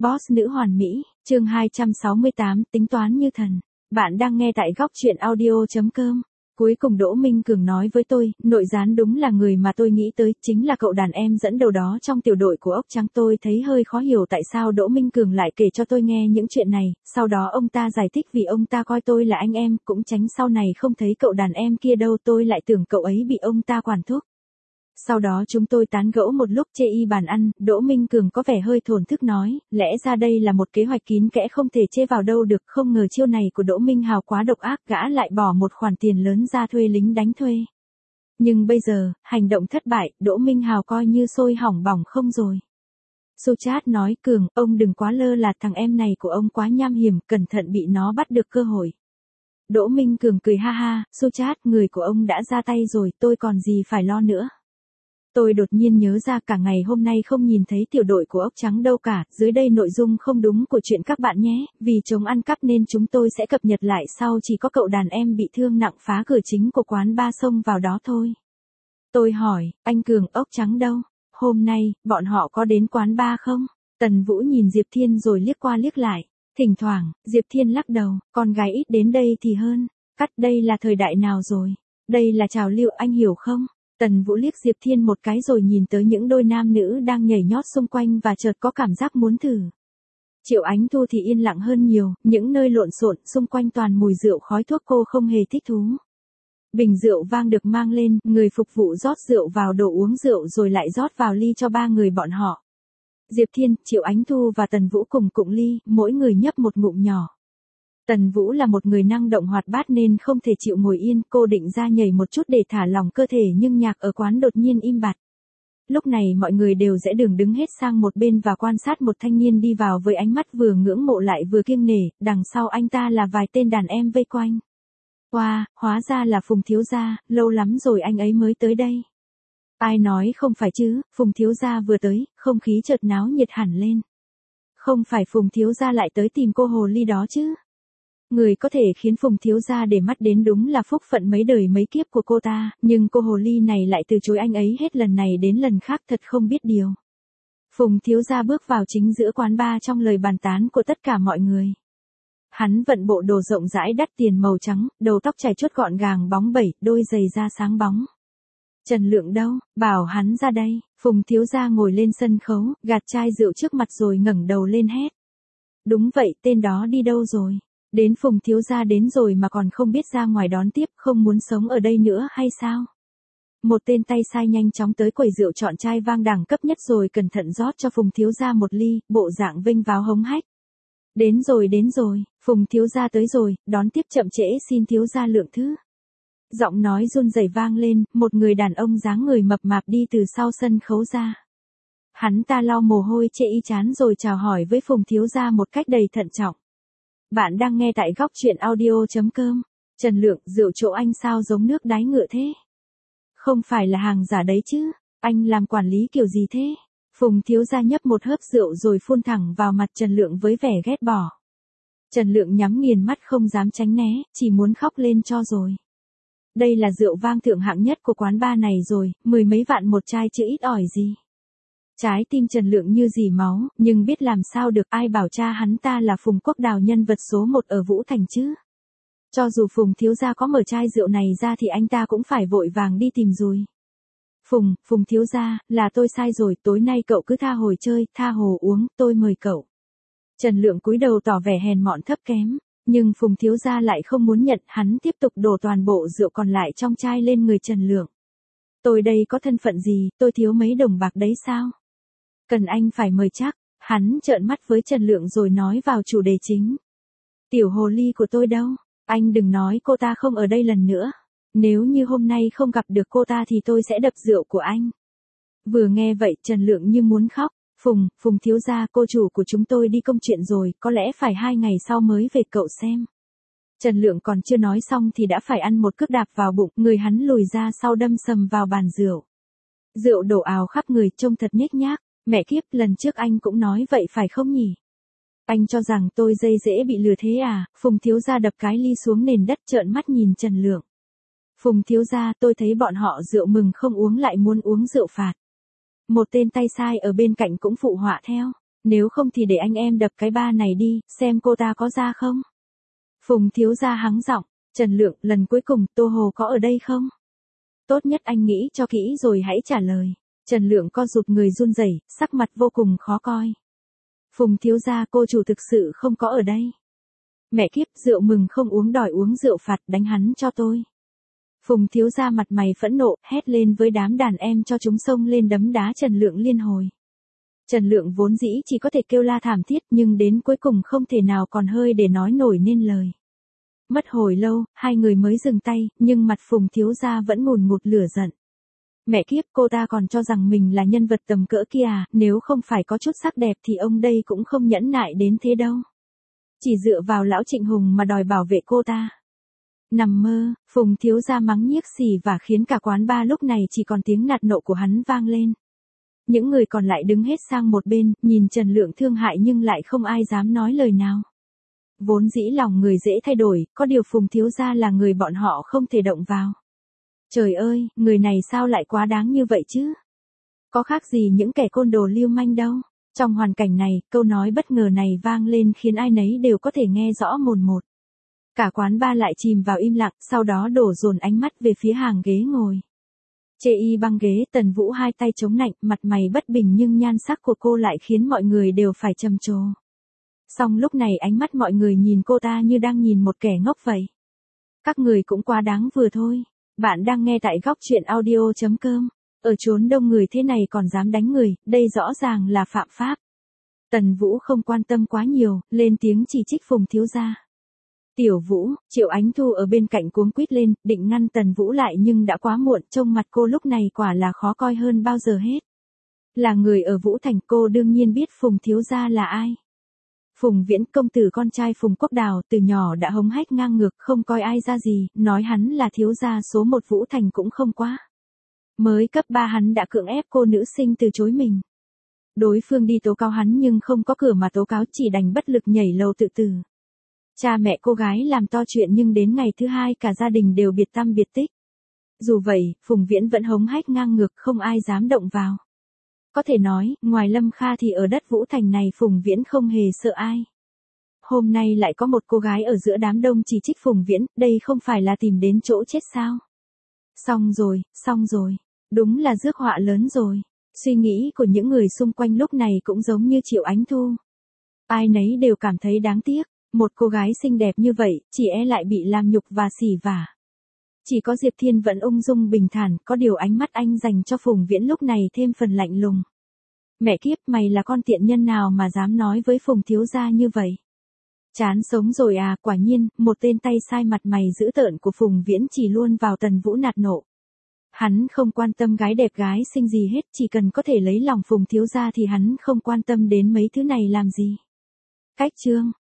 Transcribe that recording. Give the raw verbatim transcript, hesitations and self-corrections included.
Boss nữ hoàn mỹ, chương hai trăm sáu mươi tám, tính toán như thần. Bạn đang nghe tại góc truyện audio.com. Cuối cùng Đỗ Minh Cường nói với tôi, nội gián đúng là người mà tôi nghĩ tới, chính là cậu đàn em dẫn đầu đó trong tiểu đội của ốc trắng. Tôi thấy hơi khó hiểu tại sao Đỗ Minh Cường lại kể cho tôi nghe những chuyện này, sau đó ông ta giải thích vì ông ta coi tôi là anh em, cũng tránh sau này không thấy cậu đàn em kia đâu, tôi lại tưởng cậu ấy bị ông ta quản thúc. Sau đó chúng tôi tán gẫu một lúc chê y bàn ăn, Đỗ Minh Cường có vẻ hơi thổn thức nói, lẽ ra đây là một kế hoạch kín kẽ không thể chê vào đâu được, không ngờ chiêu này của Đỗ Minh Hào quá độc ác, gã lại bỏ một khoản tiền lớn ra thuê lính đánh thuê. Nhưng bây giờ, hành động thất bại, Đỗ Minh Hào coi như sôi hỏng bỏng không rồi. Suchat nói, Cường, ông đừng quá lơ là, thằng em này của ông quá nham hiểm, cẩn thận bị nó bắt được cơ hội. Đỗ Minh Cường cười ha ha, Suchat, người của ông đã ra tay rồi, tôi còn gì phải lo nữa. Tôi đột nhiên nhớ ra cả ngày hôm nay không nhìn thấy tiểu đội của ốc trắng đâu cả, dưới đây nội dung không đúng của chuyện các bạn nhé, vì chống ăn cắp nên chúng tôi sẽ cập nhật lại sau, chỉ có cậu đàn em bị thương nặng phá cửa chính của quán ba xông vào đó thôi. Tôi hỏi, anh Cường, ốc trắng đâu? Hôm nay, bọn họ có đến quán ba không? Tần Vũ nhìn Diệp Thiên rồi liếc qua liếc lại, thỉnh thoảng, Diệp Thiên lắc đầu, con gái ít đến đây thì hơn, cắt đây là thời đại nào rồi? Đây là trào lưu anh hiểu không? Tần Vũ liếc Diệp Thiên một cái rồi nhìn tới những đôi nam nữ đang nhảy nhót xung quanh và chợt có cảm giác muốn thử. Triệu Ánh Thu thì yên lặng hơn nhiều, những nơi lộn xộn xung quanh toàn mùi rượu khói thuốc cô không hề thích thú. Bình rượu vang được mang lên, người phục vụ rót rượu vào đồ uống rượu rồi lại rót vào ly cho ba người bọn họ. Diệp Thiên, Triệu Ánh Thu và Tần Vũ cùng cụng ly, mỗi người nhấp một ngụm nhỏ. Tần Vũ là một người năng động hoạt bát nên không thể chịu ngồi yên, cô định ra nhảy một chút để thả lỏng cơ thể nhưng nhạc ở quán đột nhiên im bặt. Lúc này mọi người đều rẽ đường đứng hết sang một bên và quan sát một thanh niên đi vào với ánh mắt vừa ngưỡng mộ lại vừa kiêng nể, đằng sau anh ta là vài tên đàn em vây quanh. Wow, hóa ra là Phùng thiếu gia, lâu lắm rồi anh ấy mới tới đây. Ai nói không phải chứ, Phùng thiếu gia vừa tới, không khí chợt náo nhiệt hẳn lên. Không phải Phùng thiếu gia lại tới tìm cô hồ ly đó chứ? Người có thể khiến Phùng thiếu gia để mắt đến đúng là phúc phận mấy đời mấy kiếp của cô ta, nhưng cô hồ ly này lại từ chối anh ấy hết lần này đến lần khác, thật không biết điều. Phùng thiếu gia bước vào chính giữa quán bar trong lời bàn tán của tất cả mọi người. Hắn vận bộ đồ rộng rãi đắt tiền màu trắng, đầu tóc chải chuốt gọn gàng bóng bẩy, đôi giày da sáng bóng. Trần Lượng đâu, bảo hắn ra đây. Phùng thiếu gia ngồi lên sân khấu, gạt chai rượu trước mặt rồi ngẩng đầu lên hét. Đúng vậy, tên đó đi đâu rồi? Đến Phùng thiếu gia đến rồi mà còn không biết ra ngoài đón tiếp, không muốn sống ở đây nữa hay sao? Một tên tay sai nhanh chóng tới quầy rượu chọn chai vang đẳng cấp nhất rồi cẩn thận rót cho Phùng thiếu gia một ly, bộ dạng vênh váo hống hách. Đến rồi đến rồi, Phùng thiếu gia tới rồi, đón tiếp chậm trễ xin thiếu gia lượng thứ. Giọng nói run rẩy vang lên, một người đàn ông dáng người mập mạp đi từ sau sân khấu ra. Hắn ta lau mồ hôi chê y chán rồi chào hỏi với Phùng thiếu gia một cách đầy thận trọng. Bạn đang nghe tại góc truyện audio.com. Trần Lượng, rượu chỗ anh sao giống nước đáy ngựa thế? Không phải là hàng giả đấy chứ, anh làm quản lý kiểu gì thế? Phùng thiếu gia nhấp một hớp rượu rồi phun thẳng vào mặt Trần Lượng với vẻ ghét bỏ. Trần Lượng nhắm nghiền mắt không dám tránh né, chỉ muốn khóc lên cho rồi. Đây là rượu vang thượng hạng nhất của quán bar này rồi, mười mấy vạn một chai chứ ít ỏi gì. Trái tim Trần Lượng như dỉ máu, nhưng biết làm sao được, ai bảo cha hắn ta là Phùng Quốc Đào nhân vật số một ở Vũ Thành chứ. Cho dù Phùng thiếu gia có mở chai rượu này ra thì anh ta cũng phải vội vàng đi tìm rồi. Phùng, Phùng thiếu gia, là tôi sai rồi, tối nay cậu cứ tha hồi chơi, tha hồ uống, tôi mời cậu. Trần Lượng cúi đầu tỏ vẻ hèn mọn thấp kém, nhưng Phùng thiếu gia lại không muốn nhận, hắn tiếp tục đổ toàn bộ rượu còn lại trong chai lên người Trần Lượng. Tôi đây có thân phận gì, tôi thiếu mấy đồng bạc đấy sao? Cần anh phải mời chắc, hắn trợn mắt với Trần Lượng rồi nói vào chủ đề chính. Tiểu hồ ly của tôi đâu, anh đừng nói cô ta không ở đây lần nữa. Nếu như hôm nay không gặp được cô ta thì tôi sẽ đập rượu của anh. Vừa nghe vậy Trần Lượng như muốn khóc. Phùng, Phùng thiếu gia, cô chủ của chúng tôi đi công chuyện rồi, có lẽ phải hai ngày sau mới về cậu xem. Trần Lượng còn chưa nói xong thì đã phải ăn một cước đạp vào bụng, người hắn lùi ra sau đâm sầm vào bàn rượu. Rượu đổ ào khắp người trông thật nhếch nhác. Mẹ kiếp, lần trước anh cũng nói vậy phải không nhỉ? Anh cho rằng tôi dây dễ bị lừa thế à? Phùng thiếu gia đập cái ly xuống nền đất trợn mắt nhìn Trần Lượng. Phùng thiếu gia, tôi thấy bọn họ rượu mừng không uống lại muốn uống rượu phạt. Một tên tay sai ở bên cạnh cũng phụ họa theo. Nếu không thì để anh em đập cái ba này đi, xem cô ta có ra không? Phùng thiếu gia hắng giọng, Trần Lượng, lần cuối cùng, Tô Hồ có ở đây không? Tốt nhất anh nghĩ cho kỹ rồi hãy trả lời. Trần Lượng co rụt người run rẩy, sắc mặt vô cùng khó coi. Phùng thiếu gia, cô chủ thực sự không có ở đây. Mẹ kiếp, rượu mừng không uống đòi uống rượu phạt, đánh hắn cho tôi. Phùng thiếu gia mặt mày phẫn nộ, hét lên với đám đàn em cho chúng xông lên đấm đá Trần Lượng liên hồi. Trần Lượng vốn dĩ chỉ có thể kêu la thảm thiết nhưng đến cuối cùng không thể nào còn hơi để nói nổi nên lời. Mất hồi lâu, hai người mới dừng tay, nhưng mặt Phùng thiếu gia vẫn ngùn ngụt lửa giận. Mẹ kiếp, cô ta còn cho rằng mình là nhân vật tầm cỡ kia à, nếu không phải có chút sắc đẹp thì ông đây cũng không nhẫn nại đến thế đâu. Chỉ dựa vào lão Trịnh Hùng mà đòi bảo vệ cô ta. Nằm mơ, Phùng thiếu gia mắng nhiếc xì và khiến cả quán bar lúc này chỉ còn tiếng nạt nộ của hắn vang lên. Những người còn lại đứng hết sang một bên, nhìn Trần Lượng thương hại nhưng lại không ai dám nói lời nào. Vốn dĩ lòng người dễ thay đổi, có điều Phùng thiếu gia là người bọn họ không thể động vào. Trời ơi, người này sao lại quá đáng như vậy chứ? Có khác gì những kẻ côn đồ lưu manh đâu. Trong hoàn cảnh này, câu nói bất ngờ này vang lên khiến ai nấy đều có thể nghe rõ mồn một. Cả quán bar lại chìm vào im lặng, sau đó đổ dồn ánh mắt về phía hàng ghế ngồi. Chê y băng ghế, Tần Vũ hai tay chống nạnh, mặt mày bất bình nhưng nhan sắc của cô lại khiến mọi người đều phải trầm trồ. Song lúc này ánh mắt mọi người nhìn cô ta như đang nhìn một kẻ ngốc vậy. Các người cũng quá đáng vừa thôi. Bạn đang nghe tại góc truyện audio chấm com. Ở chốn đông người thế này còn dám đánh người, đây rõ ràng là phạm pháp. Tần Vũ không quan tâm quá nhiều, lên tiếng chỉ trích Phùng thiếu gia. Tiểu Vũ, Triệu Ánh Thu ở bên cạnh cuống quýt lên, định ngăn Tần Vũ lại nhưng đã quá muộn, trông mặt cô lúc này quả là khó coi hơn bao giờ hết. Là người ở Vũ Thành, cô đương nhiên biết Phùng thiếu gia là ai. Phùng Viễn, công tử con trai Phùng Quốc Đào, từ nhỏ đã hống hách ngang ngược, không coi ai ra gì, nói hắn là thiếu gia số một Vũ Thành cũng không quá. Mới cấp ba hắn đã cưỡng ép cô nữ sinh từ chối mình. Đối phương đi tố cáo hắn nhưng không có cửa mà tố cáo, chỉ đành bất lực nhảy lầu tự tử. Cha mẹ cô gái làm to chuyện nhưng đến ngày thứ hai cả gia đình đều biệt tăm biệt tích. Dù vậy, Phùng Viễn vẫn hống hách ngang ngược, không ai dám động vào. Có thể nói, ngoài Lâm Kha thì ở đất Vũ Thành này Phùng Viễn không hề sợ ai. Hôm nay lại có một cô gái ở giữa đám đông chỉ trích Phùng Viễn, đây không phải là tìm đến chỗ chết sao? Xong rồi, xong rồi. Đúng là rước họa lớn rồi. Suy nghĩ của những người xung quanh lúc này cũng giống như Triệu Ánh Thu. Ai nấy đều cảm thấy đáng tiếc. Một cô gái xinh đẹp như vậy, chỉ e lại bị làm nhục và xỉ vả. Chỉ có Diệp Thiên vẫn ung dung bình thản, có điều ánh mắt anh dành cho Phùng Viễn lúc này thêm phần lạnh lùng. Mẹ kiếp, mày là con tiện nhân nào mà dám nói với Phùng thiếu gia như vậy? Chán sống rồi à, quả nhiên, một tên tay sai mặt mày dữ tợn của Phùng Viễn chỉ luôn vào Tần Vũ nạt nộ. Hắn không quan tâm gái đẹp gái xinh gì hết, chỉ cần có thể lấy lòng Phùng thiếu gia thì hắn không quan tâm đến mấy thứ này làm gì. Cách chương